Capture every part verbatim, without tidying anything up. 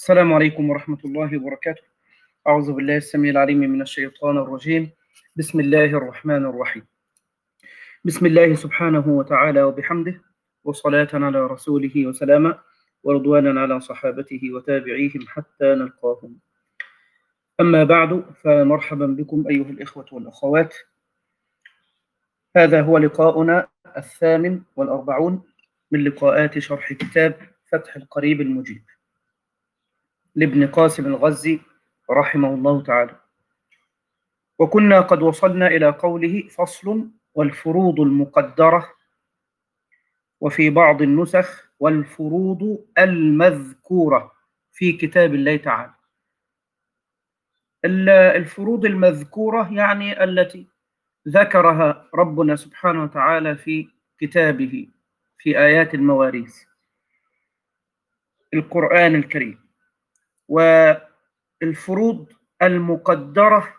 السلام عليكم ورحمة الله وبركاته. أعوذ بالله السميع العليم من الشيطان الرجيم. بسم الله الرحمن الرحيم. بسم الله سبحانه وتعالى وبحمده، وصلاة على رسوله وسلاما، ورضوانا على صحابته وتابعيهم حتى نلقاهم. أما بعد، فمرحبا بكم أيها الإخوة والأخوات. هذا هو لقاؤنا الثامن والأربعون من لقاءات شرح كتاب فتح القريب المجيب لابن قاسم الغزي رحمه الله تعالى. وكنا قد وصلنا إلى قوله: فصل: والفروض المقدرة، وفي بعض النسخ: والفروض المذكورة في كتاب الله تعالى. الفروض المذكورة يعني التي ذكرها ربنا سبحانه وتعالى في كتابه في آيات المواريث القرآن الكريم. والفروض المقدرة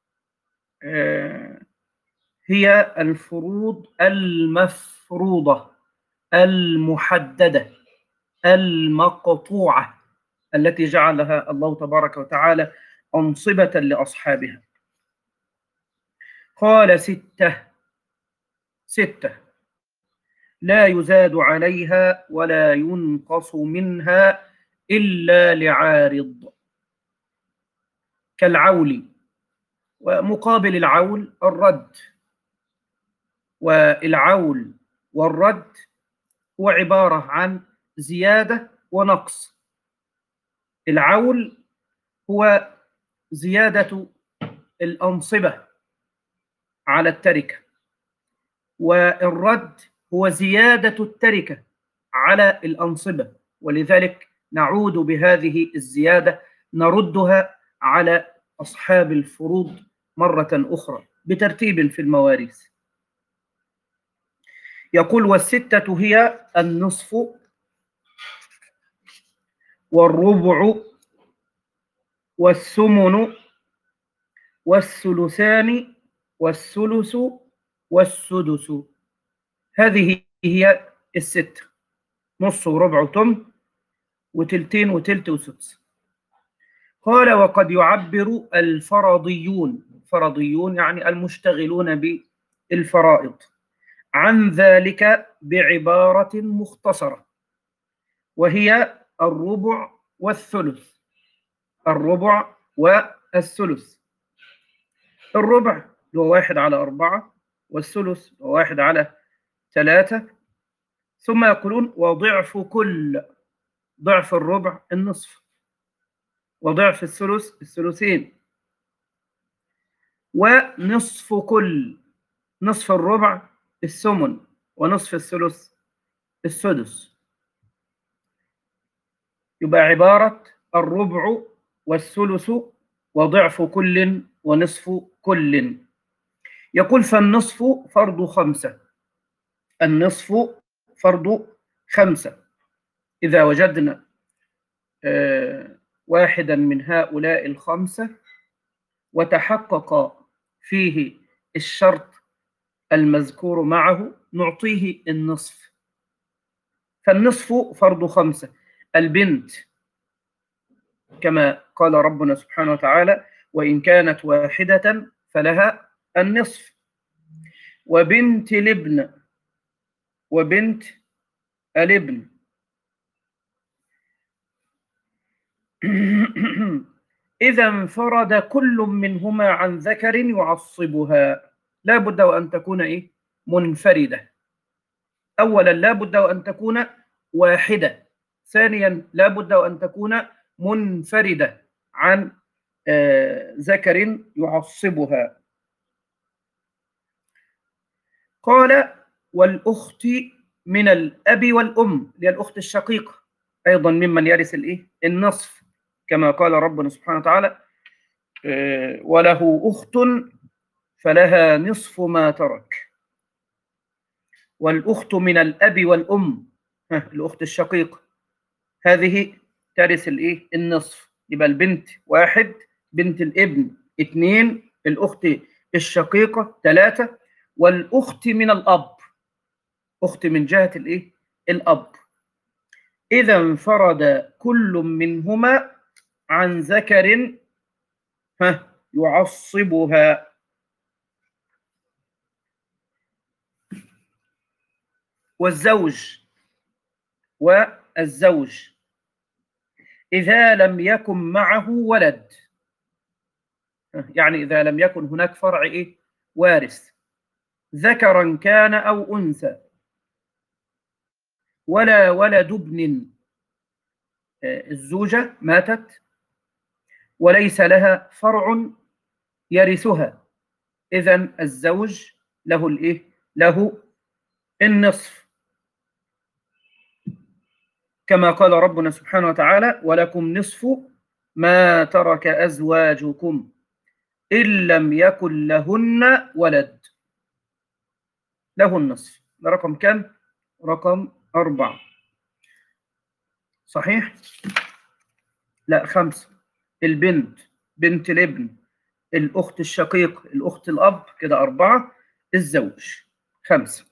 هي الفروض المفروضة المحددة المقطوعة التي جعلها الله تبارك وتعالى أنصبة لأصحابها. قال: ستة ستة لا يزاد عليها ولا ينقص منها إلا لعارض، كالعول، ومقابل العول الرد. والعول والرد هو عبارة عن زيادة ونقص. العول هو زيادة الأنصبة على التركة، والرد هو زيادة التركة على الأنصبة، ولذلك نعود بهذه الزيادة نردها على أصحاب الفروض مرة أخرى بترتيب في المواريث. يقول: والستة هي النصف والربع والثمن والثلثان والثلث والسدس. هذه هي الستة: نص وربع وثمن وتلتين وتلت وسدس. قال: وقد يعبر الفرضيون، فرضيون يعني المشتغلون بالفرائض، عن ذلك بعبارة مختصرة، وهي الربع والثلث. الربع والثلث. الربع هو واحد على أربعة، والثلث هو واحد على ثلاثة. ثم يقولون: وضعف كل، ضعف الربع النصف، وضعف الثلث الثلثين، ونصف كل، نصف الربع الثمن، ونصف الثلث السدس. يبقى عبارة الربع والثلث وضعف كل ونصف كل. يقول: فالنصف فرض خمسة. النصف فرض خمسة. إذا وجدنا آه واحدا من هؤلاء الخمسة وتحقق فيه الشرط المذكور معه نعطيه النصف. فالنصف فرض خمسة. البنت كما قال ربنا سبحانه وتعالى: وإن كانت واحدة فلها النصف. وبنت الابن، وبنت الابن إذا انفرد كل منهما عن ذكر يعصبها. لا بد وأن تكون إيه؟ منفردة. أولا لا بد وأن تكون واحدة. ثانيا لا بد وأن تكون منفردة عن آه ذكر يعصبها. قال: والأخت من الأب والأم، هي الأخت الشقيقة أيضا ممن يرث الإيه؟ النصف، كما قال ربنا سبحانه وتعالى: آه وله أخت فلها نصف ما ترك. والأخت من الأب والأم، الأخت الشقيقة هذه ترث الإيه؟ النصف. يبقى البنت واحد، بنت الابن اثنين، الأخت الشقيقة ثلاثة، والأخت من الأب، أخت من جهة الإيه؟ الأب. إذا انفرد كل منهما عن ذكر ها يعصبها. والزوج والزوج إذا لم يكن معه ولد، يعني إذا لم يكن هناك فرع إيه؟ وارث، ذكرا كان أو أنثى، ولا ولد ابن، الزوجة ماتت وليس لها فرع يرثها، إذن الزوج له الإيه؟ له النصف، كما قال ربنا سبحانه وتعالى: ولكم نصف ما ترك أزواجكم إن لم يكن لهن ولد. له النصف. ده رقم كم؟ رقم أربعة. صحيح؟ لا، خمسة. البنت، بنت الابن، الأخت الشقيق، الأخت الأب، كده أربعة. الزوج خمسة.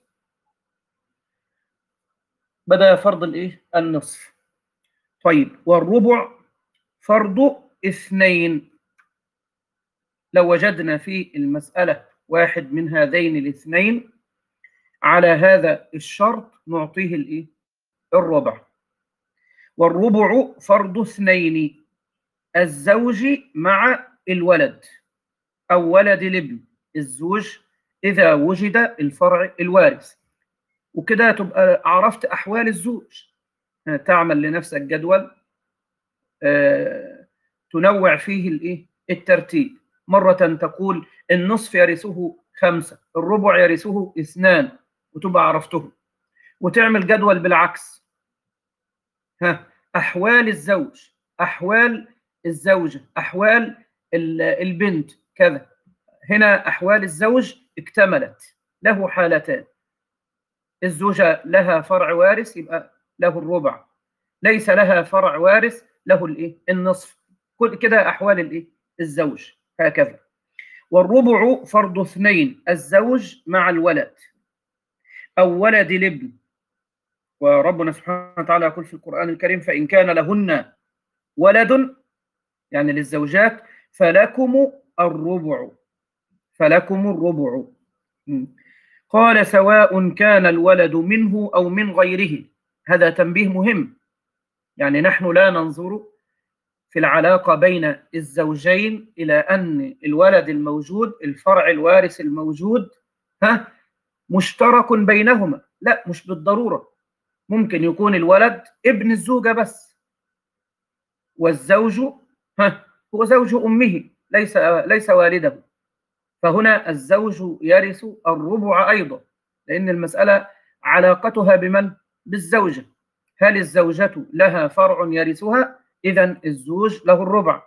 بدأ فرض الإيه؟ النصف. طيب، والربع فرض اثنين. لو وجدنا في المسألة واحد من هذين الاثنين على هذا الشرط نعطيه الإيه؟ الربع. والربع فرض اثنين: الزوج مع الولد أو ولد الابن، الزوج إذا وجد الفرع الوارث. وكده تبقى عرفت أحوال الزوج. تعمل لنفسك جدول تنوع فيه الإيه؟ الترتيب. مرة تقول النصف يرثه خمسة، الربع يرثه اثنان، وتبقى عرفته. وتعمل جدول بالعكس، ها، أحوال الزوج، أحوال الزوجة، أحوال البنت، كذا. هنا أحوال الزوج اكتملت، له حالتان: الزوجة لها فرع وارث يبقى له الربع، ليس لها فرع وارث له الإيه؟ النصف. كل كده أحوال الإيه؟ الزوج هكذا. والربع فرض اثنين: الزوج مع الولد أو ولد الابن. وربنا سبحانه وتعالى يقول في القرآن الكريم: فإن كان لهن ولد، يعني للزوجات، فلكم الربع، فلكم الربع. قال: سواء كان الولد منه أو من غيره. هذا تنبيه مهم، يعني نحن لا ننظر في العلاقة بين الزوجين إلى أن الولد الموجود، الفرع الوارث الموجود، ها، مشترك بينهما. لا، مش بالضرورة. ممكن يكون الولد ابن الزوجة بس، والزوج ها هو زوج أمه، ليس ليس والده. فهنا الزوج يرث الربع أيضا، لأن المسألة علاقتها بمن؟ بالزوجة. هل الزوجة لها فرع يرثها؟ إذن الزوج له الربع.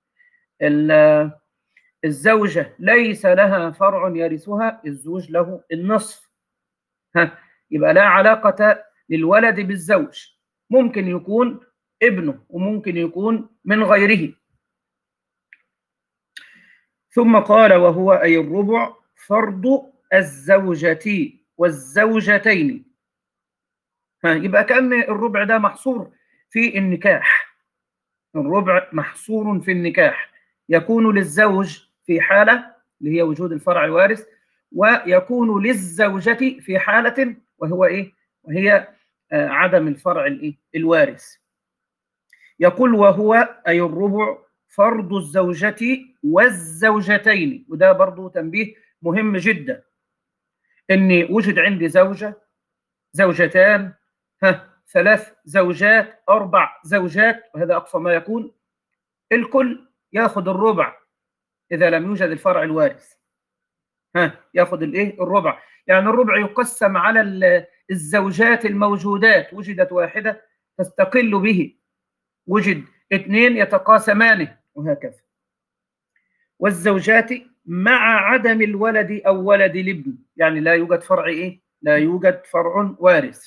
الزوجة ليس لها فرع يرثها، الزوج له النصف. ها، يبقى لا علاقة للولد بالزوج، ممكن يكون ابنه وممكن يكون من غيره. ثم قال: وهو أي الربع فرض الزوجة والزوجتين. ها، يبقى كأن الربع ده محصور في النكاح. الربع محصور في النكاح، يكون للزوج في حالة اللي هي وجود الفرع الوارث، ويكون للزوجة في حالة وهو إيه؟ وهي آه عدم الفرع الإيه؟ الوارث. يقول: وهو أي الربع فرض الزوجة والزوجتين. وده برضو تنبيه مهم جدا، إن وجد عندي زوجة، زوجتان، ها، ثلاث زوجات، أربع زوجات، وهذا أقصى ما يكون، الكل ياخذ الربع إذا لم يوجد الفرع الوارث. ها، ياخذ الإيه؟ الربع. يعني الربع يقسم على الزوجات الموجودات، وجدت واحدة تستقل به، وجد اثنين يتقاسمانه، وهكذا. والزوجات مع عدم الولد أو ولد الابن، يعني لا يوجد فرع إيه؟ لا يوجد فرع وارث.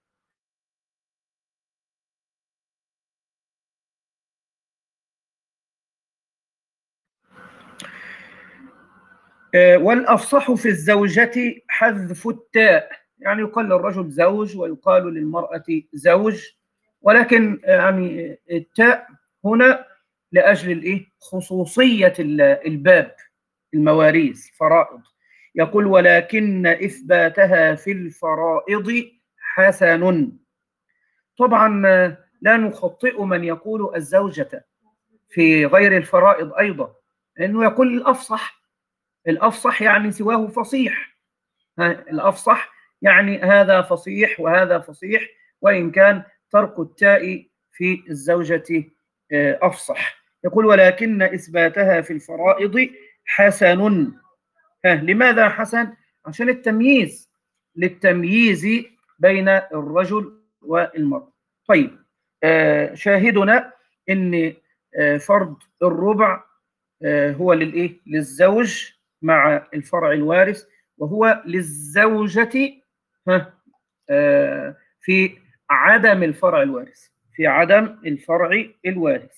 والأفصح في الزوجة حذف التاء، يعني يقال للرجل زوج ويقال للمرأة زوج، ولكن يعني التاء هنا لأجل الإيه؟ خصوصية الباب المواريث فرائض. يقول ولكن إثباتها في الفرائض حسن. طبعا لا نخطئ من يقول الزوجة في غير الفرائض أيضا، لأنه يقول الأفصح. الأفصح يعني سواه فصيح، الأفصح يعني هذا فصيح وهذا فصيح، وإن كان ترك التاء في الزوجة أفصح. يقول ولكن إثباتها في الفرائض حسن. ها لماذا حسن؟ عشان التمييز، للتمييز بين الرجل والمرأة. طيب آه شاهدنا ان آه فرض الربع آه هو للايه؟ للزوج مع الفرع الوارث، وهو للزوجة ها آه في عدم الفرع الوارث، في عدم الفرع الوارث.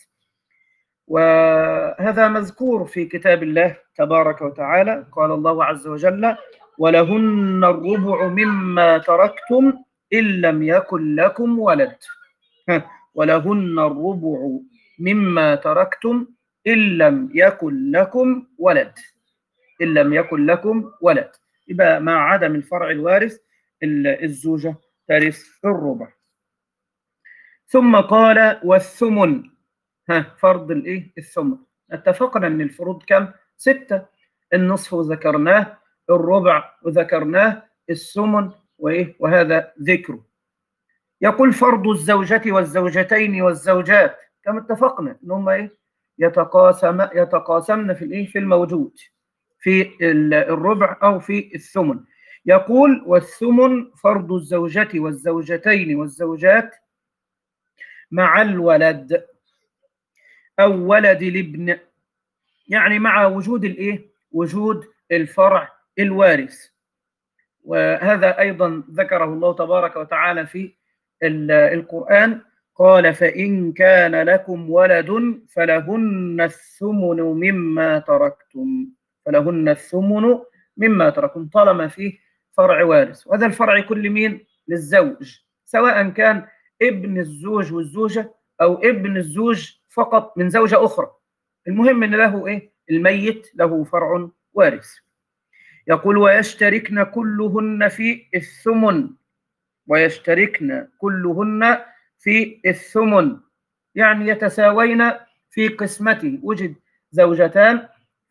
وهذا مذكور في كتاب الله تبارك وتعالى. قال الله عز وجل ولهن الربع مما تركتم إن لم يكن لكم ولد. ولهن الربع مما تركتم إن لم يكن لكم ولد، إن لم يكن لكم ولد. يبقى مع عدم الفرع الوارث الزوجة ترث الربع. ثم قال والثمن، ها فرض الايه؟ الثمن. اتفقنا ان الفروض كم؟ ستة. النصف وذكرناه، الربع وذكرناه، الثمن وايه؟ وهذا ذكره. يقول فرض الزوجة والزوجتين والزوجات، كما اتفقنا ان هم ايه؟ يتقاسم يتقاسمن في الايه؟ في الموجود، في الربع او في الثمن. يقول والثمن فرض الزوجة والزوجتين والزوجات مع الولد أو ولد الابن، يعني مع وجود الإيه؟ وجود الفرع الوارث. وهذا أيضا ذكره الله تبارك وتعالى في القرآن. قال فإن كان لكم ولد فلهن الثمن مما تركتم، فلهن الثمن مما تركتم، طالما فيه فرع وارث. وهذا الفرع كل مين؟ للزوج، سواء كان ابن الزوج والزوجة أو ابن الزوج فقط من زوجة أخرى، المهم أن له إيه؟ الميت له فرع وارث. يقول ويشتركن كلهن في الثمن، ويشتركن كلهن في الثمن يعني يتساوين في قسمته. وجد زوجتان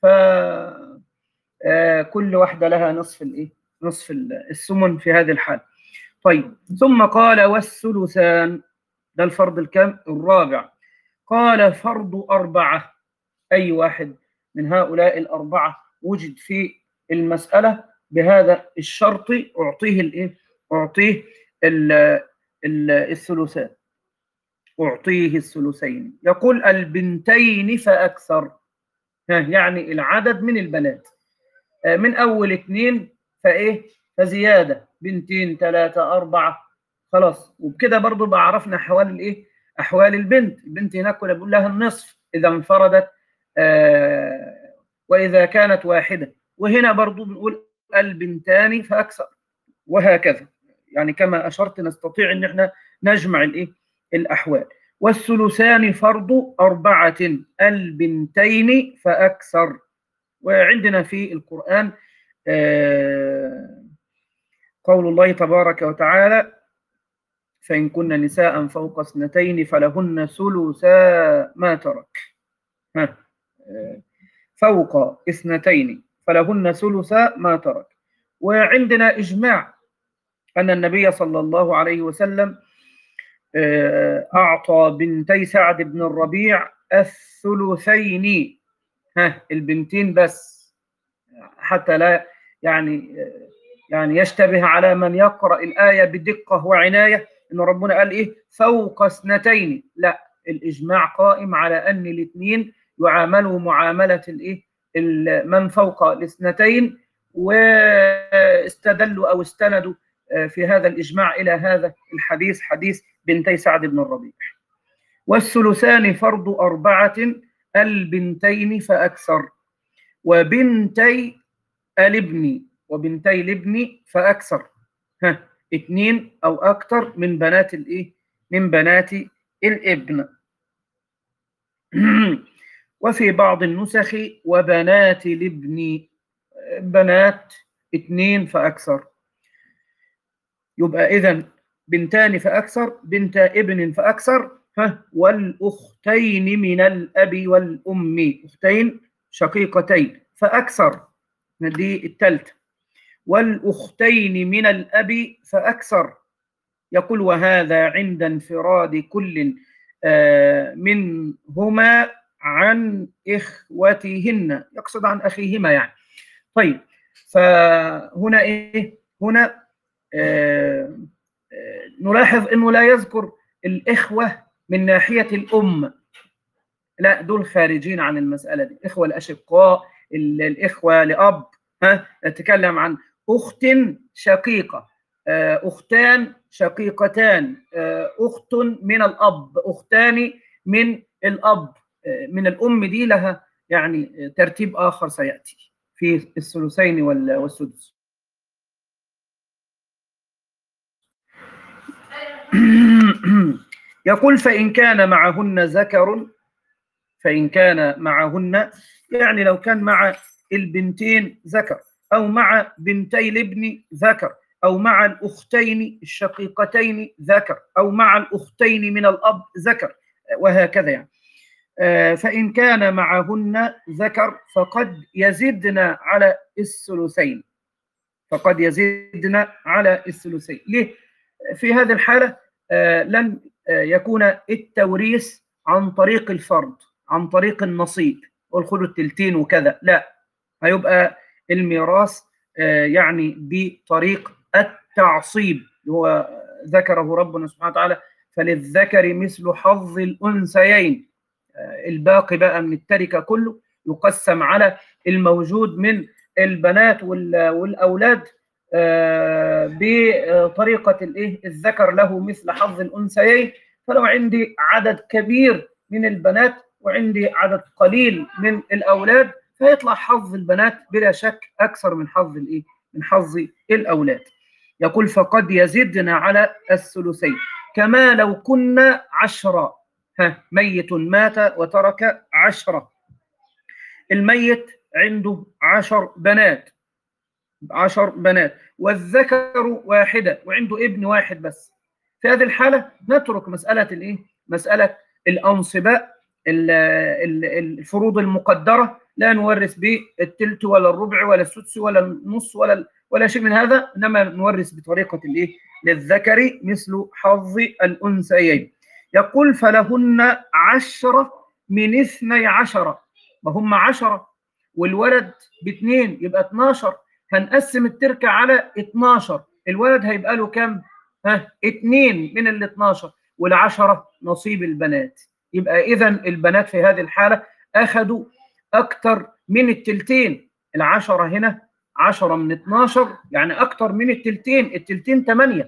فكل واحدة لها نصف الإيه؟ نصف الثمن في هذه الحال. طيب ثم قال والثلثان، ده الفرض الكام؟ الرابع. قال فرض أربعة، أي واحد من هؤلاء الأربعة وجد في المسألة بهذا الشرط أعطيه الإيه؟ أعطيه ال ال الثلثان، أعطيه الثلثين. يقول البنتين فأكثر، يعني العدد من البنات من أول اثنين فإيه؟ فزيادة، بنتين ثلاثة أربعة، خلاص. وبكده برضو بعرفنا أحوال الإيه؟ أحوال البنت. البنت هناك كنا بنقول لها النصف إذا انفردت آه وإذا كانت واحدة، وهنا برضو بنقول البنتان فأكثر، وهكذا. يعني كما أشرت نستطيع أن احنا نجمع الإيه؟ الأحوال. والثلثان فرض أربعة، البنتين فأكثر. وعندنا في القرآن آه قول الله تبارك وتعالى فإن كن نساء فوق اثنتين فلهن ثلثا ما ترك. ها آه فوق اثنتين فلهن ثلثا ما ترك. وعندنا إجماع أن النبي صلى الله عليه وسلم آه أعطى بنتي سعد بن الربيع الثلثين، ها البنتين بس، حتى لا يعني يعني يشتبه على من يقرأ الآية بدقة وعناية إن ربنا قال إيه فوق اثنتين. لا، الإجماع قائم على أن الاثنين يعاملوا معاملة الإيه من فوق الاثنتين، واستدلوا أو استندوا في هذا الإجماع إلى هذا الحديث، حديث بنتي سعد بن الربيع. والثلثان فرض أربعة، البنتين فأكثر، وبنتي الابن وبنتي الابن فأكثر، ها اثنين أو أكثر من بنات الإيه؟ من بنات الابن. وفي بعض النسخ وبنات الابن، بنات اثنين فأكثر. يبقى إذن بنتان فأكثر، بنت ابن فأكثر، ها، والأختين من الأب والأم، أختين شقيقتين فأكثر، دي الثالثة. والأختين من الأب فأكثر. يقول وهذا عند انفراد كل منهما عن إخوتهن، يقصد عن أخيهما يعني. طيب، فهنا إيه؟ هنا آه آه نلاحظ أنه لا يذكر الإخوة من ناحية الأم، لا، دول خارجين عن المسألة دي. الإخوة الأشقاء، الإخوة لأب، ها، نتكلم عن أخت شقيقة، أختان شقيقتان، أخت من الأب، أختان من الأب. من الأم دي لها يعني ترتيب آخر سيأتي في الثلثين والسدس. يقول فإن كان معهن ذكر، فإن كان معهن يعني لو كان مع البنتين ذكر، أو مع بنتي الابن ذكر، أو مع الأختين الشقيقتين ذكر، أو مع الأختين من الأب ذكر، وهكذا يعني. فإن كان معهن ذكر فقد يزدن على الثلثين، فقد يزدن على الثلثين. ليه؟ في هذه الحالة لن يكون التوريث عن طريق الفرض، عن طريق النصيب والخلو التلتين وكذا، لا، هيبقى الميراث يعني بطريق التعصيب، هو ذكره ربنا سبحانه وتعالى فللذكر مثل حظ الأنثيين. الباقي بقى من التركة كله يقسم على الموجود من البنات والأولاد بطريقة الايه الذكر له مثل حظ الأنثيين. فلو عندي عدد كبير من البنات وعندي عدد قليل من الأولاد فيطلع حظ البنات بلا شك أكثر من حظ الايه من حظ الأولاد. يقول فقد يزدن على الثلثين كما لو كنا عشرة. ها، ميت مات وترك عشرة، الميت عنده عشر بنات، عشر بنات، والذكر واحدة وعنده ابن واحد بس. في هذه الحالة نترك مسألة الايه مسألة الأنصباء، الفروض المقدرة، لا نورث بالتلت ولا الربع ولا السدس ولا النص ولا ولا شيء من هذا، انما نورث بطريقة الايه للذكر مثل حظ الأنثيين. يقول فلهن عشرة من اثني عشر، وهم عشرة والولد باثنين يبقى اثناشر، هنقسم التركة على اثناشر، الولد هيبقى له كم؟ ها، اثنين من ال اثناشر، والعشرة نصيب البنات. يبقى إذا البنات في هذه الحالة أخذوا أكثر من التلتين. العشرة هنا عشرة من اثناشر يعني أكثر من التلتين، التلتين ثمانية.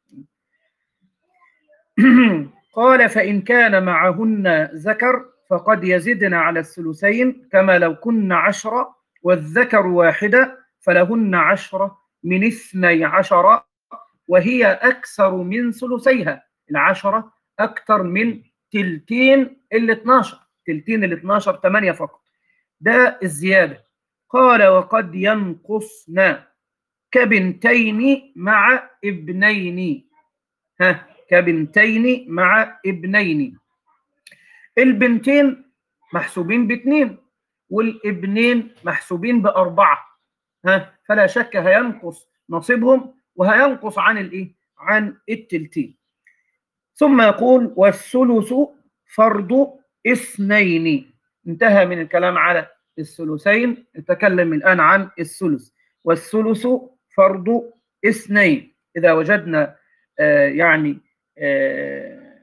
قال فإن كان معهن ذكر فقد يزدن على الثلثين كما لو كن عشرة والذكر واحدة، فلهن عشرة من اثني عشر وهي أكثر من ثلثيها. العشرة أكثر من تلتين ال اثناشر، تلتين ال اثناشر ثمانية فقط، ده الزيادة. قال وقد ينقصن كبنتين مع ابنين. ها، كبنتين مع ابنين، البنتين محسوبين باثنين والابنين محسوبين بأربعة، ها، فلا شك هينقص نصيبهم وهينقص عن الايه عن التلتين. ثم يقول والثلث فرض اثنين. انتهى من الكلام على الثلثين، نتكلم الآن عن الثلث. والثلث فرض اثنين، إذا وجدنا آه يعني آه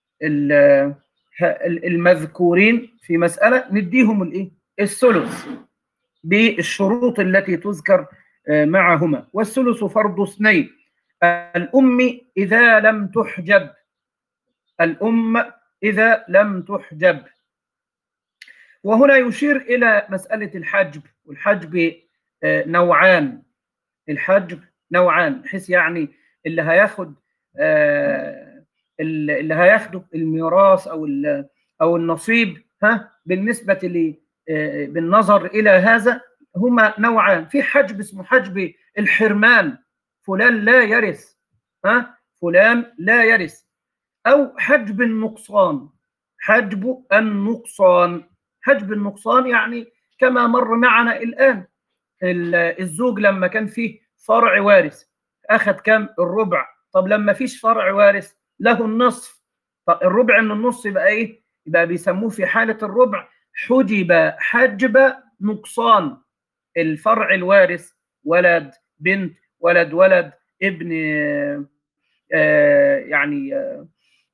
المذكورين في مسألة نديهم الايه الثلث بالشروط التي تذكر معهما. والثلث فرض اثنين، الأم إذا لم تحجب، الأم إذا لم تحجب. وهنا يشير إلى مسألة الحجب، والحجب نوعان، الحجب نوعان، بحيث يعني اللي هياخد اللي هياخدوا الميراث او او النصيب ها بالنسبه ل بالنظر الى هذا هما نوعان. في حجب اسمه حجب الحرمان، فلان لا يرث، ها فلان لا يرث، او حجب النقصان. حجب النقصان حجب النقصان يعني كما مر معنا الان، الزوج لما كان فيه فرع وارث اخذ كم؟ الربع. طب لما فيش فرع وارث له النصف. طب الربع من النص يبقى ايه؟ يبقى بيسموه في حاله الربع حجب حجب نقصان. الفرع الوارث ولد بنت ولد ولد ابن آه يعني آه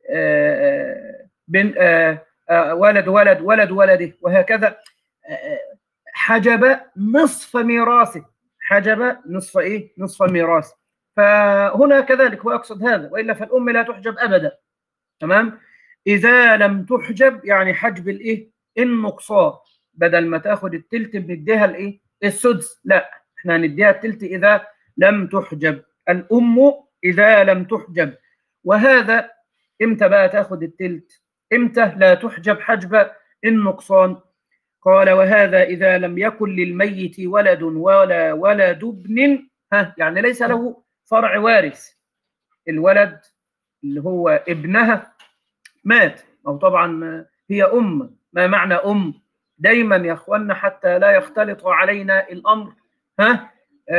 آه بن آه آه ولد ولد ولد ولده وهكذا، آه حجب نصف ميراثه. حجب نصف ايه؟ نصف ميراثه. فهنا كذلك هو يقصد هذا، والا فالام لا تحجب ابدا. تمام؟ اذا لم تحجب يعني حجب الايه؟ النقصان. بدل ما تاخد التلت بنديها الايه؟ السدس، لا احنا هنديها التلت اذا لم تحجب الام، اذا لم تحجب. وهذا امتى بقى تاخد التلت؟ امتى لا تحجب حجب النقصان؟ قال وهذا إذا لم يكن للميت ولد ولا ولد ابن، ها يعني ليس له فرع وارث. الولد اللي هو ابنها مات، أو طبعا هي أم. ما معنى أم؟ دايما يا أخوانا حتى لا يختلط علينا الأمر، ها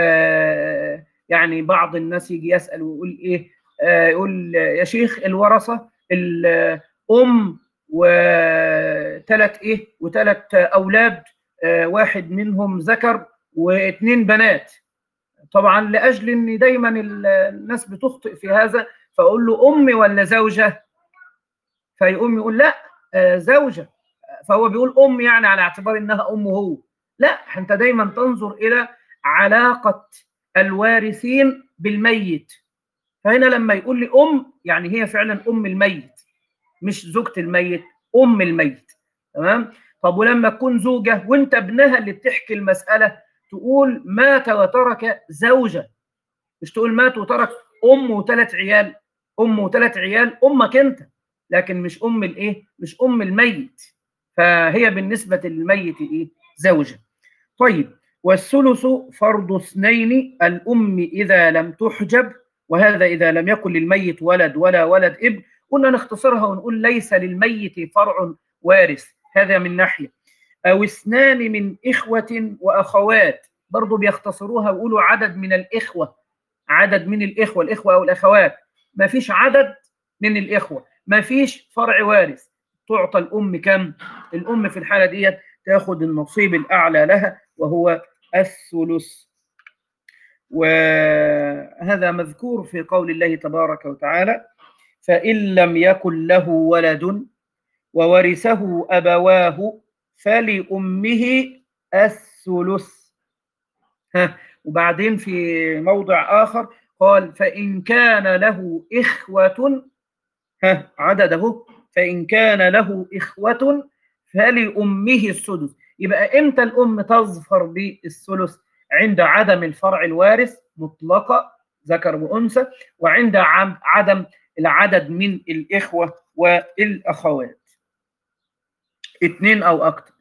آه يعني بعض الناس يجي يسأل ويقول إيه؟ آه يقول يا شيخ الورثة الأم وثلاث ايه وثلاث اولاد، آه واحد منهم ذكر واثنين بنات. طبعا لاجل ان دايما الناس بتخطئ في هذا، فاقول له امي ولا زوجه؟ فيقوم يقول لا آه زوجه، فهو بيقول ام يعني على اعتبار انها امه هو. لا، انت دايما تنظر الى علاقه الوارثين بالميت. فهنا لما يقول لي ام يعني هي فعلا ام الميت، مش زوجة الميت، أم الميت. تمام؟ طب ولما تكون زوجة وأنت ابنها اللي بتحكي المسألة تقول مات وترك زوجة، مش تقول مات وترك أم وثلاث عيال. أم وثلاث عيال أمك أنت، لكن مش أم الإيه؟ مش أم الميت. فهي بالنسبة للميت إيه؟ زوجة. طيب، والثلث فرض اثنين الأم إذا لم تحجب، وهذا إذا لم يكن للميت ولد ولا ولد ابن. كنا نختصرها ونقول ليس للميت فرع وارث، هذا من ناحية. أو اثنان من إخوة وأخوات، برضو بيختصروها ويقولوا عدد من الإخوة. عدد من الإخوة، الإخوة أو الأخوات. ما فيش عدد من الإخوة، ما فيش فرع وارث. تعطى الأم كم؟ الأم في الحالة ديت تاخد النصيب الأعلى لها وهو الثلث. وهذا مذكور في قول الله تبارك وتعالى فإن لم يكن له ولد وورثه أبواه فلأمه الثلث. ها وبعدين في موضع آخر قال فإن كان له إخوة، ها عدده، فإن كان له إخوة فلأمه السدس. يبقى إمتى الأم تظفر بالثلث؟ عند عدم الفرع الوارث مطلقة ذكر وأنثى، وعند عدم العدد من الإخوة والأخوات اثنين أو أكثر.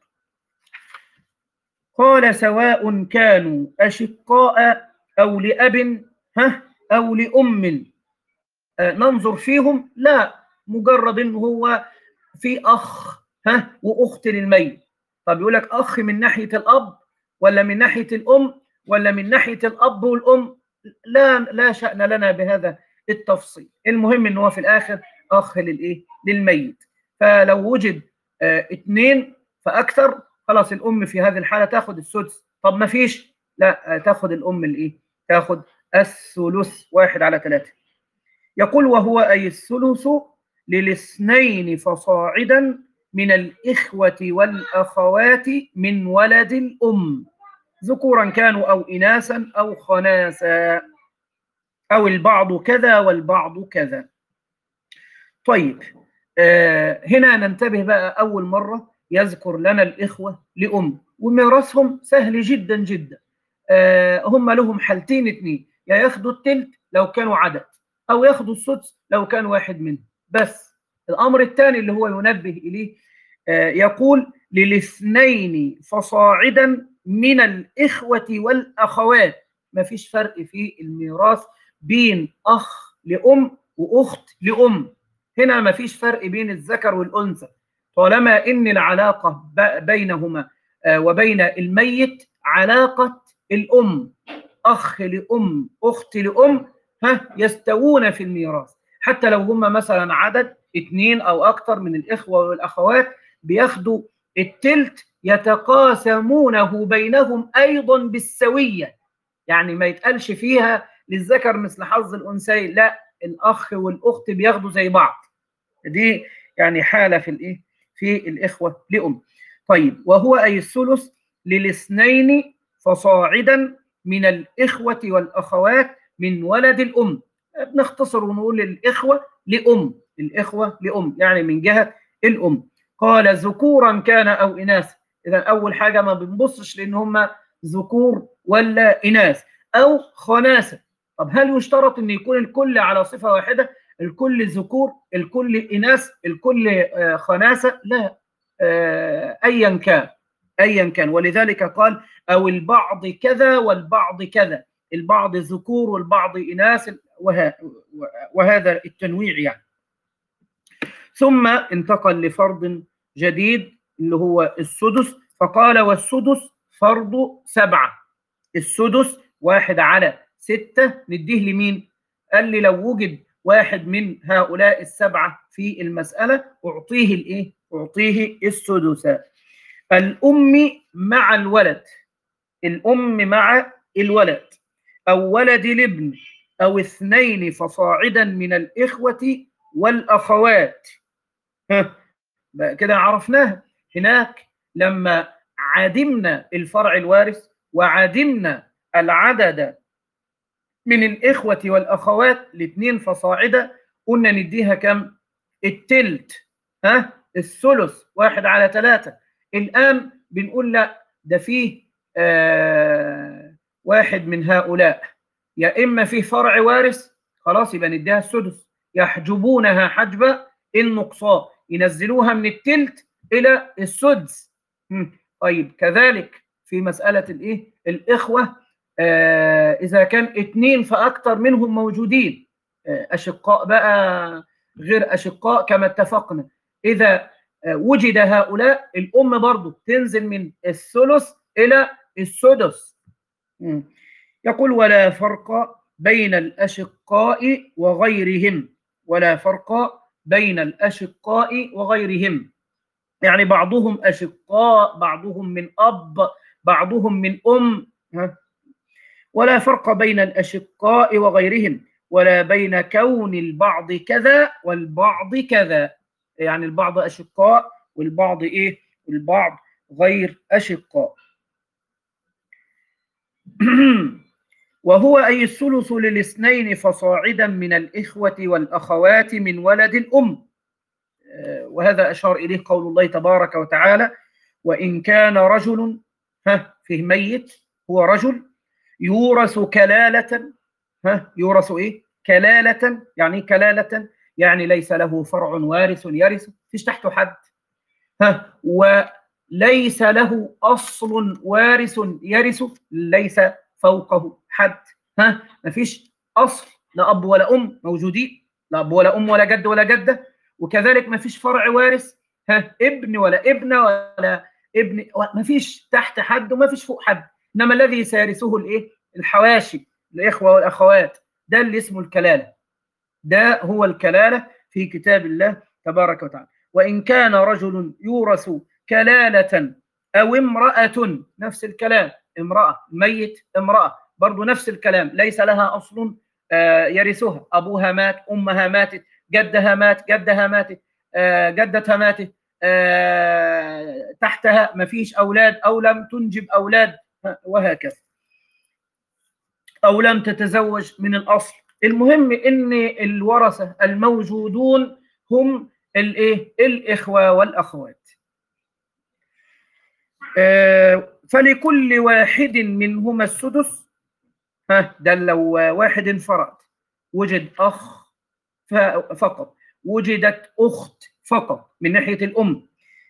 قال سواء كانوا أشقاء أو لأب ها أو لأم. آه ننظر فيهم؟ لا، مجرد إنه هو في أخ ها وأخت للميت. طب يقول لك أخ من ناحية الأب ولا من ناحية الأم ولا من ناحية الأب والأم؟ لا لا شأن لنا بهذا التفصيل. المهم إن هو في الآخر أخ للإيه؟ للميت. فلو وجد آه اثنين فأكثر خلاص الأم في هذه الحالة تاخد السدس. طب ما فيش، لا آه تاخد الأم الإيه؟ تاخد الثلث، واحد على ثلاثة. يقول وهو أي الثلث للاثنين فصاعدا من الإخوة والأخوات من ولد الأم، ذكورا كانوا أو إناثا أو خناثا، أو البعض كذا والبعض كذا. طيب، آه هنا ننتبه بقى. أول مرة يذكر لنا الإخوة لأم، وميراثهم سهل جدا جدا. آه هم لهم حالتين اثنين، يا ياخدوا التلت لو كانوا عدد، أو ياخدوا السدس لو كان واحد منهم. بس. الأمر الثاني اللي هو ينبه إليه آه يقول للاثنين فصاعدا من الإخوة والأخوات. ما فيش فرق في الميراث بين أخ لأم وأخت لأم. هنا ما فيش فرق بين الذكر والأنثى طالما إن العلاقة بينهما آه وبين الميت علاقة الأم، أخ لأم أخت لأم، ها يستوون في الميراث. حتى لو هم مثلا عدد اثنين أو أكثر من الإخوة والأخوات بياخدوا التلت يتقاسمونه بينهم أيضا بالسوية. يعني ما يتقالش فيها للذكر مثل حظ الأنثيين، لا، الأخ والأخت بياخدوا زي بعض. دي يعني حالة في الإيه؟ في الإخوة لأم. طيب، وهو أي الثلث للاثنين فصاعدا من الإخوة والأخوات من ولد الأم. بنختصر ونقول الإخوة لأم، الإخوة لأم يعني من جهة الأم. قال ذكورا كان أو إناث. إذا أول حاجة ما بنبصش لأن هم ذكور ولا إناث أو خناثة. طب هل يشترط أن يكون الكل على صفة واحدة؟ الكل ذكور، الكل إناث، الكل خناثة؟ لا، أيا كان أيا كان. ولذلك قال أو البعض كذا والبعض كذا، البعض ذكور والبعض إناث، وهذا التنويع يعني. ثم انتقل لفرض جديد اللي هو السدس، فقال والسدس فرض سبعة. السدس واحد على ستة نديه لمين؟ قال لي لو وجد واحد من هؤلاء السبعة في المسألة أعطيه الإيه؟ أعطيه السدس. الأم مع الولد، الأم مع الولد، أو ولد الابن، أو اثنين فصاعدا من الإخوة والأخوات. ها كده عرفناها. هناك لما عدمنا الفرع الوارث وعدمنا العدد من الإخوة والأخوات الاثنين فصاعدا، قلنا نديها كم؟ التلت، ها الثلث واحد على ثلاثة. الآن بنقول لا، ده فيه آه واحد من هؤلاء يا إما فيه فرع وارث، خلاص يبقى نديها السدس. يحجبونها حجب النقصان، ينزلوها من التلت إلى السدس. طيب كذلك في مسألة الإيه؟ الإخوة، آه إذا كان اثنين فأكثر منهم موجودين، آه أشقاء بقى غير أشقاء كما اتفقنا، إذا آه وجد هؤلاء الأم برضو تنزل من الثلث إلى السدس. يقول ولا فرق بين الأشقاء وغيرهم، ولا فرق بين الأشقاء وغيرهم، يعني بعضهم أشقاء، بعضهم من أب، بعضهم من أم. ولا فرق بين الأشقاء وغيرهم، ولا بين كون البعض كذا والبعض كذا، يعني البعض أشقاء والبعض إيه؟ البعض غير أشقاء. وهو أي الثلث للاثنين فصاعدا من الإخوة والأخوات من ولد الأم. وهذا أشار إليه قول الله تبارك وتعالى وإن كان رجل، ها فيه ميت هو رجل، يورث كلالة، ها يورث إيه؟ كلالة. يعني كلالة يعني ليس له فرع وارث يرث، فيش تحته حد، ها وليس له أصل وارث يرث، ليس فوقه حد، ها مفيش أصل، لا أب ولا أم موجودين، لا أب ولا أم ولا جد ولا جدة، وكذلك مفيش فرع وارث، ها ابن ولا ابنة ولا ابن، مفيش تحت حد ومفيش فوق حد. إنما الذي سيرثه الإيه؟ الحواشي، الإخوة والأخوات، ده اللي اسمه الكلالة، ده هو الكلالة في كتاب الله تبارك وتعالى. وإن كان رجل يورث كلالة أو امرأة، نفس الكلام، امرأة ميت، امرأة برضو نفس الكلام، ليس لها أصل آه يرثها، أبوها مات، أمها ماتت، جدها مات، جدها ماتت، آه جدتها ماتت، آه تحتها مفيش أولاد أو لم تنجب أولاد، وهكذا، أو لم تتزوج من الأصل. المهم إن الورثة الموجودون هم الإيه؟ الإخوة والأخوات. آه فلكل واحد منهما السدس، ها ده لو واحد انفرد وجد أخ فقط، وجدت أخت فقط من ناحية الأم،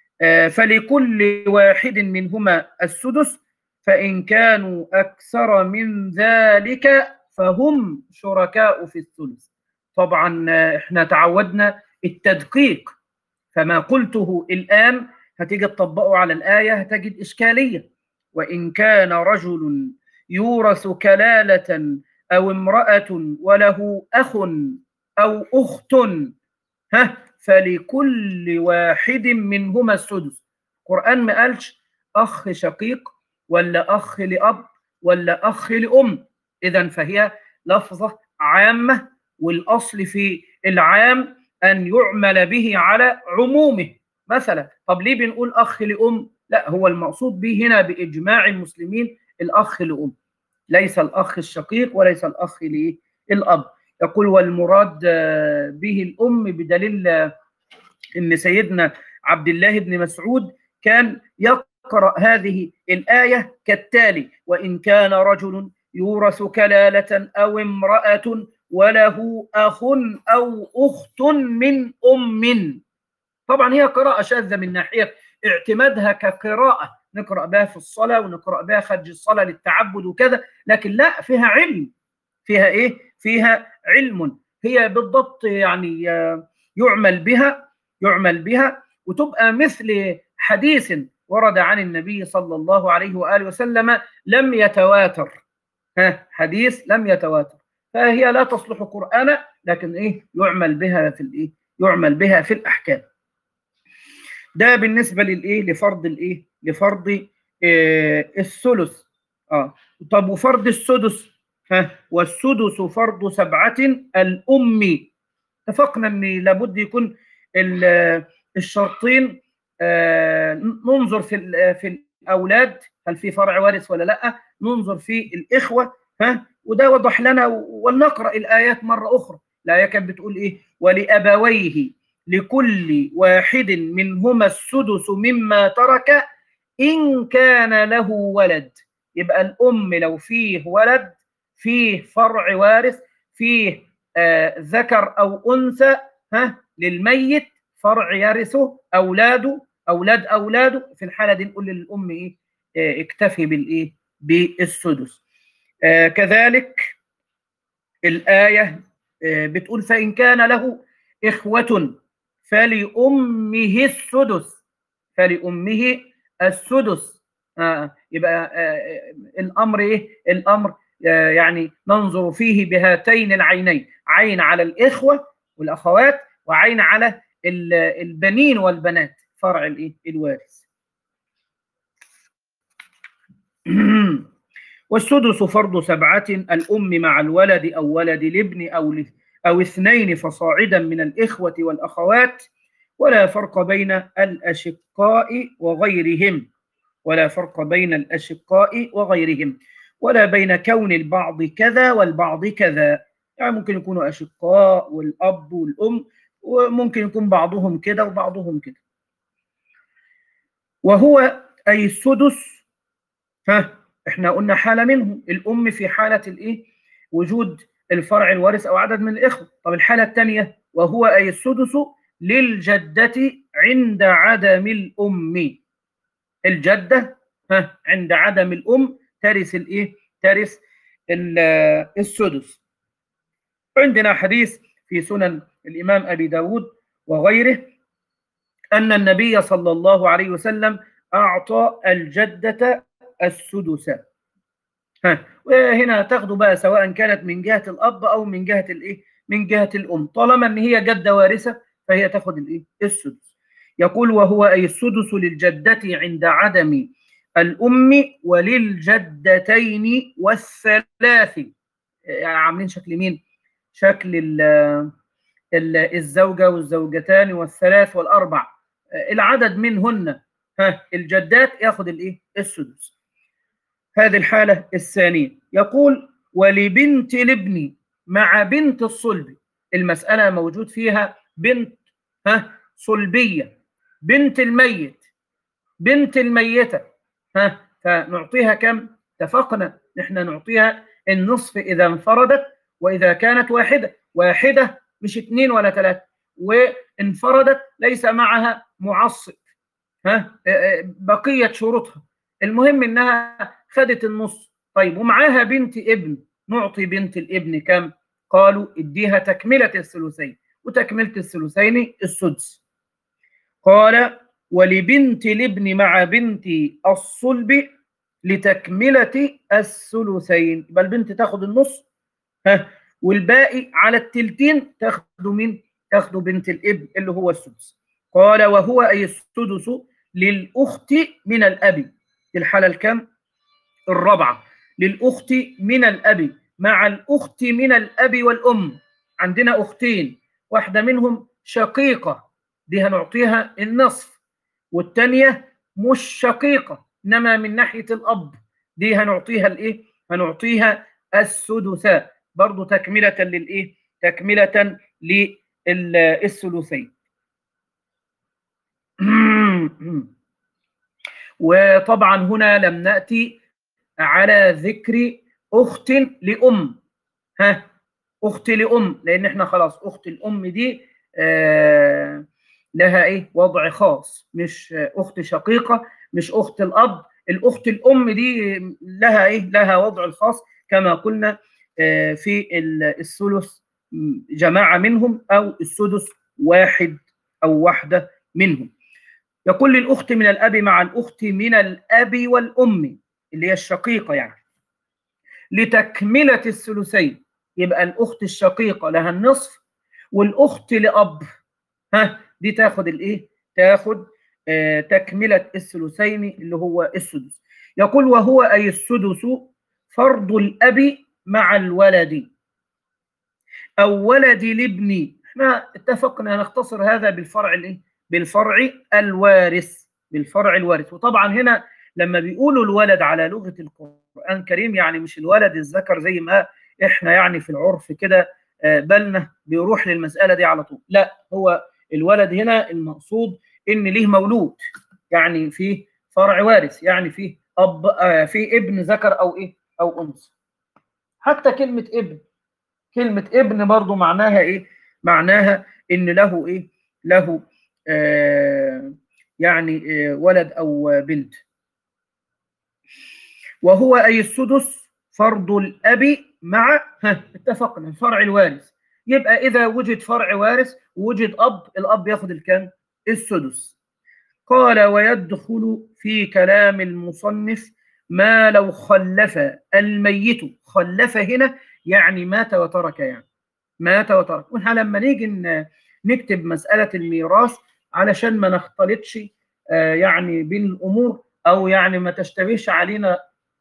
فلكل واحد منهما السدس، فإن كانوا أكثر من ذلك فهم شركاء في الثلث. طبعا احنا تعودنا التدقيق، فما قلته الآن هتيجي تطبقه على الآية هتجد إشكالية. وإن كان رجل يورث كلالة أو امرأة وله أخ أو أخت ها فلكل واحد منهما السدس. القرآن ما قالش أخ شقيق ولا أخ لأب ولا أخ لأم، إذن فهي لفظة عامة، والأصل في العام أن يعمل به على عمومه. مثلا طب ليه بنقول أخ لأم؟ لا، هو المقصود به هنا بإجماع المسلمين الأخ لأم، ليس الأخ الشقيق وليس الأخ للأب. يقول والمراد به الأم بدليل إن سيدنا عبد الله بن مسعود كان يقرأ هذه الآية كالتالي: وإن كان رجل يورث كلالة أو امرأة وله أخ أو أخت من أم. طبعا هي قراءة شاذة من ناحية اعتمادها كقراءة نقرأ بها في الصلاة ونقرأ بها خارج الصلاة للتعبد وكذا، لكن لا، فيها علم. فيها إيه؟ فيها علم. هي بالضبط يعني يعمل بها يعمل بها وتبقى مثل حديث ورد عن النبي صلى الله عليه وآله وسلم لم يتواتر. ها حديث لم يتواتر، فهي لا تصلح قرآنا، لكن إيه يعمل بها في الإيه؟ يعمل بها في الأحكام. ده بالنسبة للإيه؟ لفرض الإيه؟ لفرض إيه الثلث. آه طب وفرض السدس؟ ها والسدس فرض سبعة الأم. اتفقنا ان لابد يكون الشرطين، آه ننظر في في الاولاد هل في فرع وارث ولا لا، ننظر في الاخوه، ها وده وضح لنا. ولنقرا الايات مره اخرى. الايه كانت بتقول ايه؟ ولابويه لكل واحد منهما السدس مما ترك ان كان له ولد. يبقى الام لو فيه ولد فيه فرع وارث، فيه آه ذكر أو أنثى ها للميت فرع يرثه أولاده أولاد أولاده، في الحالة دي نقول للأم إيه؟ آه اكتفي بالإيه؟ بالسدس. آه كذلك الآية آه بتقول فإن كان له إخوة فلأمه السدس فلأمه السدس. آه يبقى آه الأمر إيه؟ الأمر يعني ننظر فيه بهاتين العينين، عين على الإخوة والأخوات وعين على البنين والبنات فرع الإيه؟ الوارث. والسدس فرض سبعة الأم مع الولد أو ولد الابن أو أو اثنين فصاعدا من الإخوة والأخوات، ولا فرق بين الأشقاء وغيرهم ولا فرق بين الأشقاء وغيرهم ولا بين كون البعض كذا والبعض كذا. يعني ممكن يكونوا أشقاء والأب والأم، وممكن يكون بعضهم كده وبعضهم كده. وهو أي السدس، ها احنا قلنا حالة منهم الأم في حالة الإيه؟ وجود الفرع الوارث أو عدد من الإخوة. طب الحالة الثانية وهو أي السدس للجدة عند عدم الأم. الجدة ها عند عدم الأم ترث الإيه؟ ترث السدس. عندنا حديث في سنن الإمام أبي داود وغيره أن النبي صلى الله عليه وسلم أعطى الجدة السدس. ها وهنا تاخدوا بقى سواء كانت من جهة الأب أو من جهة الإيه؟ من جهة الأم، طالما أن هي جدة وارثة فهي تاخد الإيه؟ السدس. يقول وهو أي السدس للجدة عند عدم الأم وللجدتين والثلاث. يعني عاملين شكل مين؟ شكل ال ال الزوجة والزوجتان والثلاث والأربع، العدد منهن ها الجدات ياخد الإيه؟ السدس. هذه الحالة الثانية. يقول ولبنت الابن مع بنت الصلب. المسألة موجود فيها بنت ها صلبية، بنت الميت، بنت الميتة، ها فنعطيها كم؟ اتفقنا نحن نعطيها النصف إذا انفردت، وإذا كانت واحدة واحدة مش اثنين ولا ثلاثة، وانفردت ليس معها معصب، ها بقية شروطها، المهم انها خدت النص. طيب ومعاها بنت ابن، نعطي بنت الابن كم؟ قالوا اديها تكملة الثلثين، وتكملة الثلثين السدس. قال ولبنت الابن مع بنت الصلب لتكملة الثلثين، يبقى البنت تاخد النص، ها، والباقي على التلتين تاخده مين؟ تاخده بنت الابن اللي هو السدس. قال وهو أي السدس للأخت من الأب، الحالة الكام؟ الرابعة، للأخت من الأب مع الأخت من الأب والأم. عندنا أختين، واحدة منهم شقيقة، دي هنعطيها النصف، والتانية مش شقيقة إنما من ناحية الأب، دي هنعطيها الإيه؟ هنعطيها السدساء، برضو تكملة للإيه؟ تكملة للثلثين. وطبعا هنا لم نأتي على ذكر أخت لأم، ها، أخت لأم، لأن احنا خلاص أخت الأم دي آه لها إيه؟ وضع خاص، مش أخت شقيقة، مش أخت الأب. الأخت الأم دي لها إيه؟ لها وضع الخاص كما قلنا آه في الثلث جماعة منهم، أو السدس واحد أو واحدة منهم. يقول للأخت من الأب مع الأخت من الأب والأم اللي هي الشقيقة يعني لتكملة الثلثين، يبقى الأخت الشقيقة لها النصف، والأخت لأب ها دي تاخد الإيه؟ تاخد آه تكملة الثلثين اللي هو السدس. يقول وهو أي السدس فرض الأب مع الولد أو ولد الابن. احنا اتفقنا نختصر هذا بالفرع الإيه؟ بالفرع الوارث، بالفرع الوارث. وطبعا هنا لما بيقولوا الولد على لغة القرآن الكريم يعني مش الولد الذكر زي ما احنا يعني في العرف كده بالنا بيروح للمسألة دي على طول، لا، هو الولد هنا المقصود ان ليه مولود، يعني فيه فرع وارث، يعني فيه اب فيه ابن ذكر او ايه او انثى. حتى كلمة ابن، كلمة ابن برضو معناها ايه؟ معناها ان له ايه؟ له آه يعني آه ولد او بنت. وهو أي السدس فرض الأب مع ها اتفقنا الفرع الوارث، يبقى إذا وجد فرع وارث ووجد أب، الأب ياخد الكام؟ السدس. قال ويدخل في كلام المصنف ما لو خلف الميت، خلف هنا يعني مات وترك، يعني مات وترك. واحنا لما نيجي نكتب مسألة الميراث علشان ما نختلطش آه يعني بين الأمور، أو يعني ما تشتبهش علينا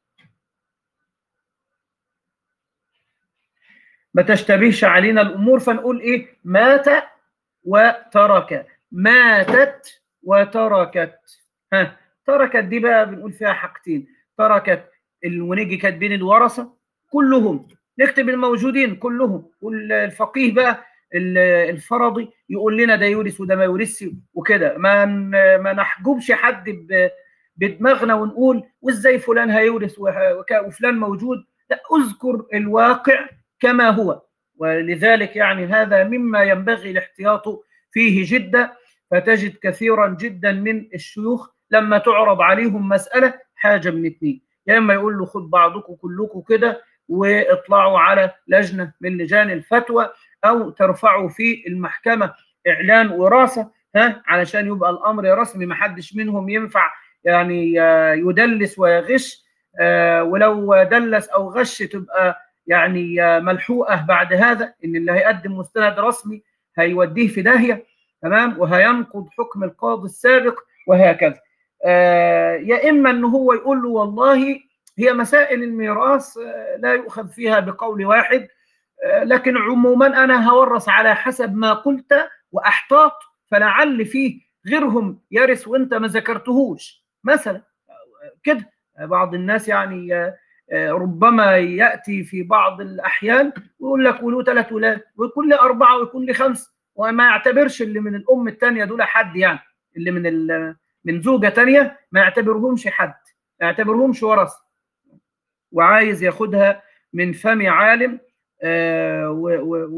ما تشتبهش علينا الأمور، فنقول إيه؟ مات وترك، ماتت وتركت. ها تركت دي بقى بنقول فيها حاجتين، تركت ونيجي كاتبين الورثة كلهم، نكتب الموجودين كلهم، والفقيه بقى الفرضي يقول لنا ده يورث وده ما يورثش وكده، ما ما نحجبش حد بدماغنا ونقول وازاي فلان هيورث وفلان موجود، لا، اذكر الواقع كما هو. ولذلك يعني هذا مما ينبغي الاحتياط فيه جدا. فتجد كثيرا جدا من الشيوخ لما تعرض عليهم مسألة حاجة من اثنين، يا اما يقول له خد بعضكم كلكم كده واطلعوا على لجنة من لجان الفتوى، او ترفعوا في المحكمة اعلان وراثة ها علشان يبقى الامر رسمي، ما حدش منهم ينفع يعني يدلس ويغش، ولو دلس او غش تبقى يعني ملحوقه بعد هذا، ان اللي هيقدم مستند رسمي هيوديه في داهيه، تمام، وهينقض حكم القاضي السابق وهكذا. آه يا اما ان هو يقول له والله هي مسائل الميراث آه لا يؤخذ فيها بقول واحد، آه لكن عموما انا هورث على حسب ما قلت واحتاط، فلعل فيه غيرهم يرث وانت ما ذكرتهوش مثلا كده. بعض الناس يعني ربما يأتي في بعض الأحيان ويقول لك وله ثلاث ولاد ويكون لي أربعة ويكون لي خمسة، وما يعتبرش اللي من الأم الثانية دول حد، يعني اللي من من زوجة ثانية ما يعتبرهمش حد، ما يعتبرهمش ورث، وعايز ياخدها من فم عالم آه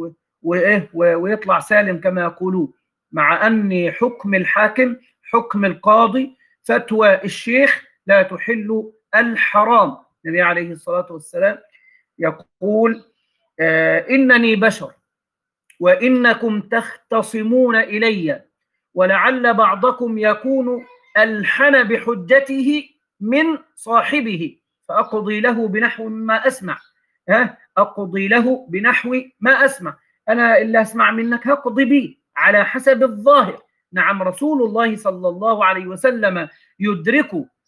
وايه ويطلع سالم كما يقولون، مع ان حكم الحاكم حكم القاضي، فتوى الشيخ لا تحل الحرام. النبي عليه الصلاة والسلام يقول آه إنني بشر وإنكم تختصمون إلي، ولعل بعضكم يكون ألحن بحجته من صاحبه، فأقضي له بنحو ما أسمع. ها أقضي له بنحو ما أسمع، أنا اللي أسمع منك هقضي به على حسب الظاهر. نعم، رسول الله صلى الله عليه وسلم يدرك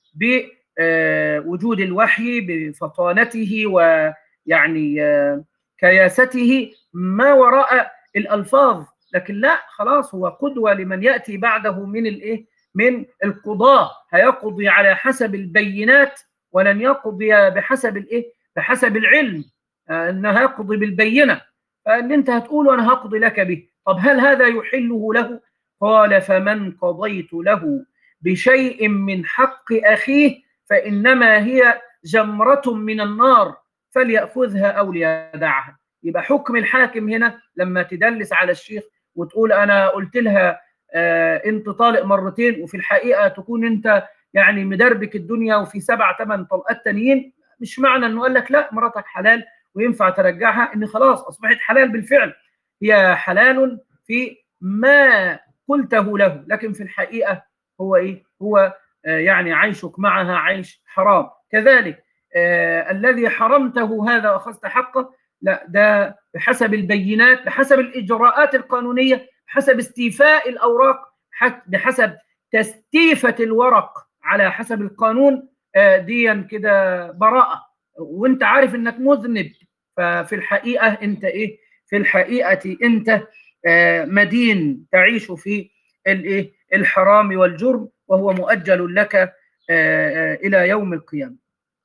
بوجود الوحي بفطانته ويعني كياسته ما وراء الألفاظ، لكن لا، خلاص هو قدوة لمن يأتي بعده من الإيه؟ من القضاة، هيقضي على حسب البينات ولن يقضي بحسب الإيه؟ بحسب العلم، آه إنه هيقضي بالبينة، فاللي أنت هتقوله أنا هقضي لك به. طب هل هذا يحله له؟ قال فمن قضيت له بشيء من حق أخيه فإنما هي جمرة من النار فليأخذها أو ليدعها. يبقى حكم الحاكم هنا لما تدلس على الشيخ وتقول أنا قلت لها آه أنت طالق مرتين، وفي الحقيقة تكون أنت يعني مدربك الدنيا وفي سبع ثمان طلقات تانيين، مش معنى أنه قال لك لا مراتك حلال وينفع ترجعها إن خلاص أصبحت حلال بالفعل، هي حلال في ما قلته له، لكن في الحقيقة هو إيه؟ هو آه يعني عيشك معها عيش حرام. كذلك آه الذي حرمته هذا أخذت حقه، لا، ده بحسب البينات، بحسب الإجراءات القانونية، بحسب استيفاء الأوراق، بحسب تستيفة الورق على حسب القانون، آه ديا كده براءة، وانت عارف انك مذنب، ففي الحقيقة انت ايه؟ في الحقيقة انت آه مدين تعيش في الايه؟ الحرام والجرم، وهو مؤجل لك آه آه إلى يوم القيامة.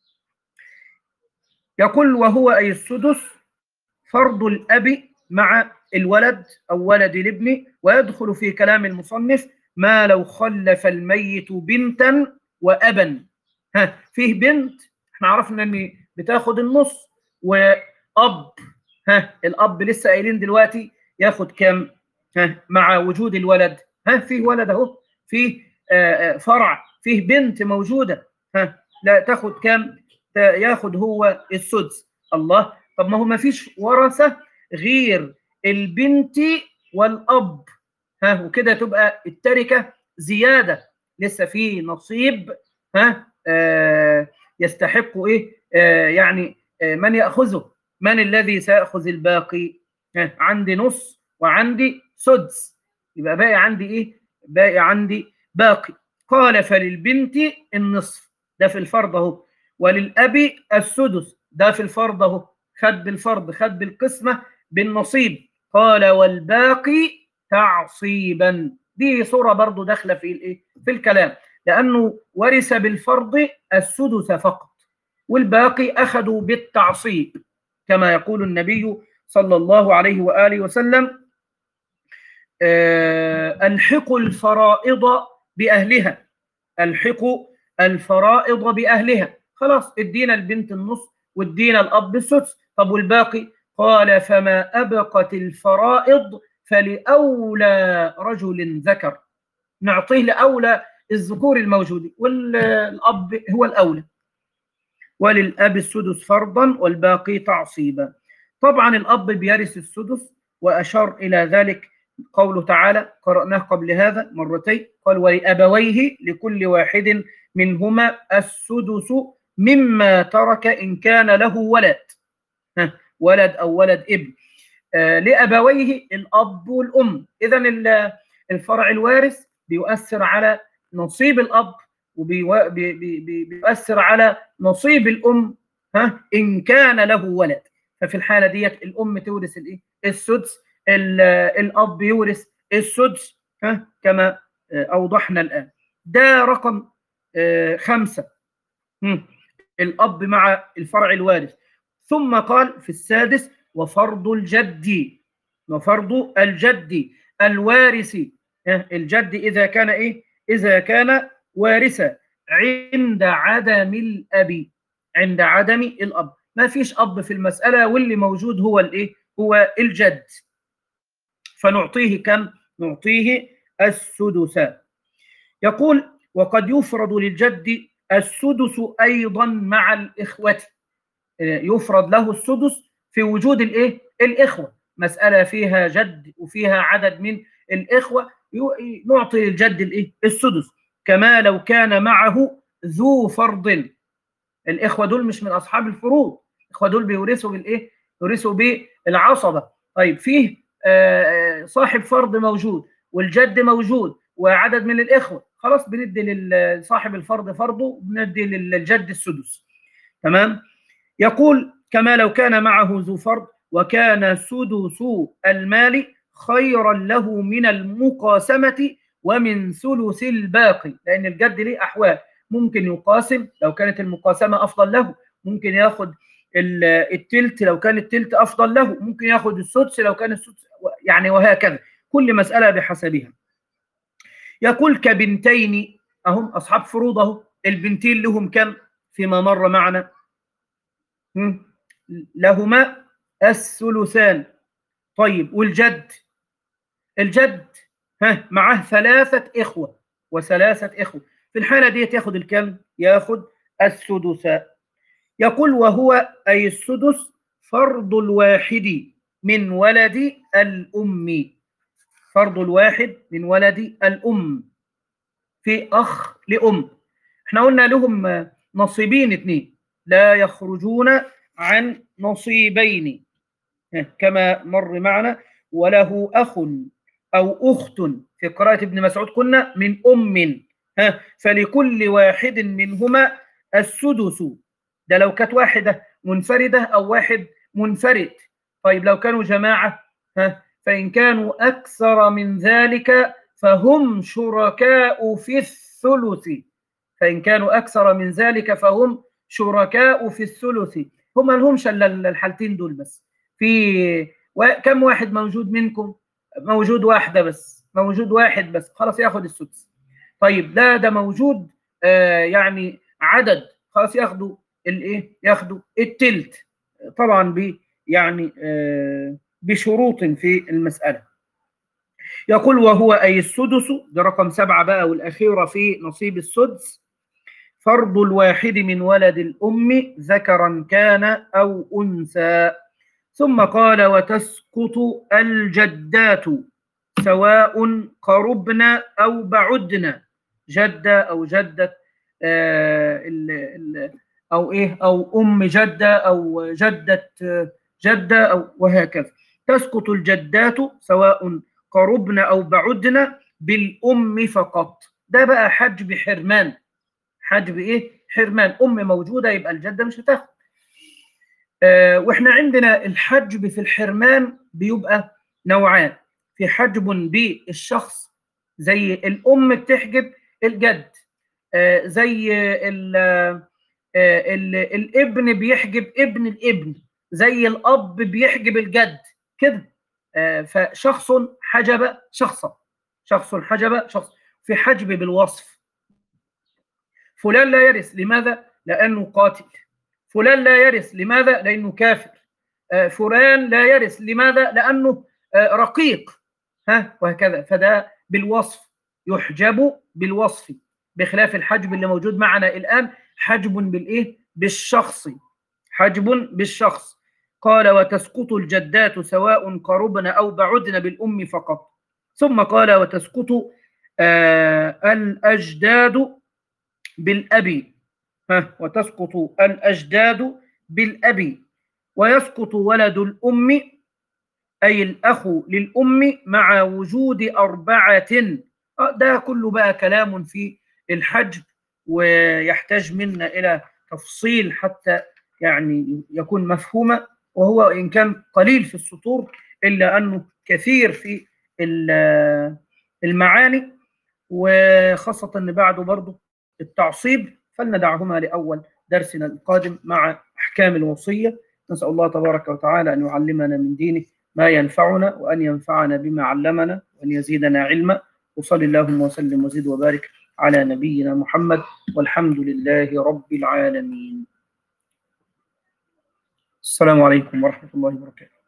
يقول وهو أي السدس فرض الأب مع الولد أو ولد الابن، ويدخل في كلام المصنف ما لو خلف الميت بنتا وأبا. ها فيه بنت، احنا عرفنا ان بتاخد النص، وأب، ها الأب لسه قايلين دلوقتي ياخد كام؟ ها مع وجود الولد، ها فيه ولد اهو، فيه آه فرع، فيه بنت موجودة، ها لا تاخد كام؟ ياخد هو السدس. الله، طب ما هو ما فيش ورثة غير البنت والأب، ها وكده تبقى التركة زيادة، لسه في نصيب، ها آه يستحق ايه؟ آه يعني آه من يأخذه؟ من الذي سيأخذ الباقي؟ ها عندي نص وعندي سدس، يبقى باقي عندي ايه؟ باقي عندي باقي. قال فللبنت النصف، ده في الفرض اهو، وللأب السدس، ده في الفرض اهو، خد بالفرض، خد بالقسمة بالنصيب. قال والباقي تعصيبا، دي صورة برضو داخلة في الايه؟ في الكلام، لأنه ورث بالفرض السدس فقط، والباقي أخذوا بالتعصيب، كما يقول النبي صلى الله عليه وآله وسلم آه الحقوا الفرائض بأهلها، الحقوا الفرائض بأهلها، خلاص ادينا البنت النص وادينا الأب السدس، طب والباقي؟ قال فما أبقت الفرائض فلأولى رجل ذكر، نعطيه لأولى الذكور الموجودين، والأب هو الأولى. وللأب السدس فرضا والباقي تعصيبا. طبعا الأب بيرث السدس، وأشار إلى ذلك قوله تعالى قرأناه قبل هذا مرتين، قال ولأبويه لكل واحد منهما السدس مما ترك إن كان له ولد، ولد أو ولد ابن، آه لأبويه الأب والأم. إذن الفرع الوارث بيؤثر على نصيب الأب وبيؤثر على نصيب الأم، ها إن كان له ولد، ففي الحالة ديت الأم تورث الإيه؟ السدس، الأب يورث السدس، ها كما أوضحنا الآن. ده رقم آه خمسة، الأب مع الفرع الوارث. ثم قال في السادس وفرض الجد، وفرض الجد الوارث، الجد إذا كان إيه؟ إذا كان وارثا عند عدم الأب، عند عدم الأب، ما فيش أب في المسألة، واللي موجود هو الإيه؟ هو الجد. فنعطيه كم؟ نعطيه السدس. يقول وقد يفرض للجد السدس أيضا مع الإخوة، يفرض له السدس في وجود الإيه؟ الإخوة، مسألة فيها جد وفيها عدد من الإخوة نعطي للجد الإيه؟ السدس، كما لو كان معه ذو فرض. الإخوة دول مش من أصحاب الفروض، الإخوة دول بيورثوا بالإيه؟ يورثوا بالعصبة. طيب فيه آه صاحب فرض موجود والجد موجود وعدد من الإخوة، خلاص بندي لصاحب الفرض فرضه وبندي للجد السدس. تمام. يقول كما لو كان معه ذو فرض وكان سدس المال خيرا له من المقاسمة ومن ثلث الباقي، لأن الجد ليه أحوال، ممكن يقاسم لو كانت المقاسمة أفضل له، ممكن ياخد التلت لو كان التلت أفضل له، ممكن ياخد السدس لو كان السدس، يعني وهكذا، كل مسألة بحسبها. يقول كبنتين أهم أصحاب فروض أهو، البنتين لهم كم فيما مر معنا؟ لهما الثلثان. طيب والجد؟ الجد ها معه ثلاثة إخوة وثلاثة إخوة، في الحالة دي ياخد الكم؟ ياخد السدس. يقول وهو أي السدس فرض الواحد من ولد الأم، فرض الواحد من ولد الأم في أخ لأم. احنا قلنا لهم نصيبين اثنين لا يخرجون عن نصيبين كما مر معنا، وله أخ أو أخت في قراءة ابن مسعود قلنا من أم، فلكل واحد منهما السدس. ده لو كانت واحدة منفردة أو واحد منفرد. طيب لو كانوا جماعة فإن كانوا أكثر من ذلك فهم شركاء في الثلث، فإن كانوا أكثر من ذلك فهم شركاء في الثلث. هم ما لهمش الا الحالتين دول بس. في كم واحد موجود منكم؟ موجود واحدة بس، موجود واحد بس، خلاص ياخد السدس. طيب لا ده موجود آه يعني عدد، خلاص ياخدوا الايه؟ ياخدوا التلت، طبعا ب يعني آه بشروط في المسألة. يقول وهو أي السدس، ده رقم سبعة بقى والأخيرة في نصيب السدس، فرض الواحد من ولد الأم ذكرا كان أو أنثى. ثم قال وتسقط الجدات سواء قربن أو بعدن، جدة أو جدة آه ال ال أو إيه أو أم جدة أو جدة جدة أو وهكذا. تسقط الجدات سواء قربن أو بعدن بالأم فقط. ده بقى حجب حرمان، حجب إيه؟ حرمان. أم موجودة يبقى الجدة مش هتاخد. آه وإحنا عندنا الحجب في الحرمان بيبقى نوعان، في حجب بالشخص زي الأم بتحجب الجد، آه زي ال آه ال الابن بيحجب ابن الابن، زي الأب بيحجب الجد كده. آه فشخص حجب شخصا، شخص حجب شخص. في حجب بالوصف، فلان لا يرث، لماذا؟ لأنه قاتل. فلان لا يرث، لماذا؟ لأنه كافر. آه فلان لا يرث، لماذا؟ لأنه آه رقيق، ها وهكذا. فده بالوصف، يحجب بالوصف، بخلاف الحجب اللي موجود معنا الآن، حجب بالإيه؟ بالشخص، حجب بالشخص. قال وتسقط الجدات سواء قربن أو بعدن بالأم فقط. ثم قال وتسقط آه الأجداد بالأب، ها وتسقط الأجداد بالأب. ويسقط ولد الأم أي الأخ للأم مع وجود أربعة. ده كله بقى كلام في الحجب ويحتاج منا إلى تفصيل حتى يعني يكون مفهوما، وهو إن كان قليل في السطور إلا أنه كثير في المعاني، وخاصة أن بعده برضه التعصيب، فلندعهما لأول درسنا القادم مع أحكام الوصية. نسأل الله تبارك وتعالى أن يعلمنا من دينه ما ينفعنا، وأن ينفعنا بما علمنا، وأن يزيدنا علما. وصلى اللهم وسلم وزد وبارك على نبينا محمد، والحمد لله رب العالمين. السلام عليكم ورحمة الله وبركاته.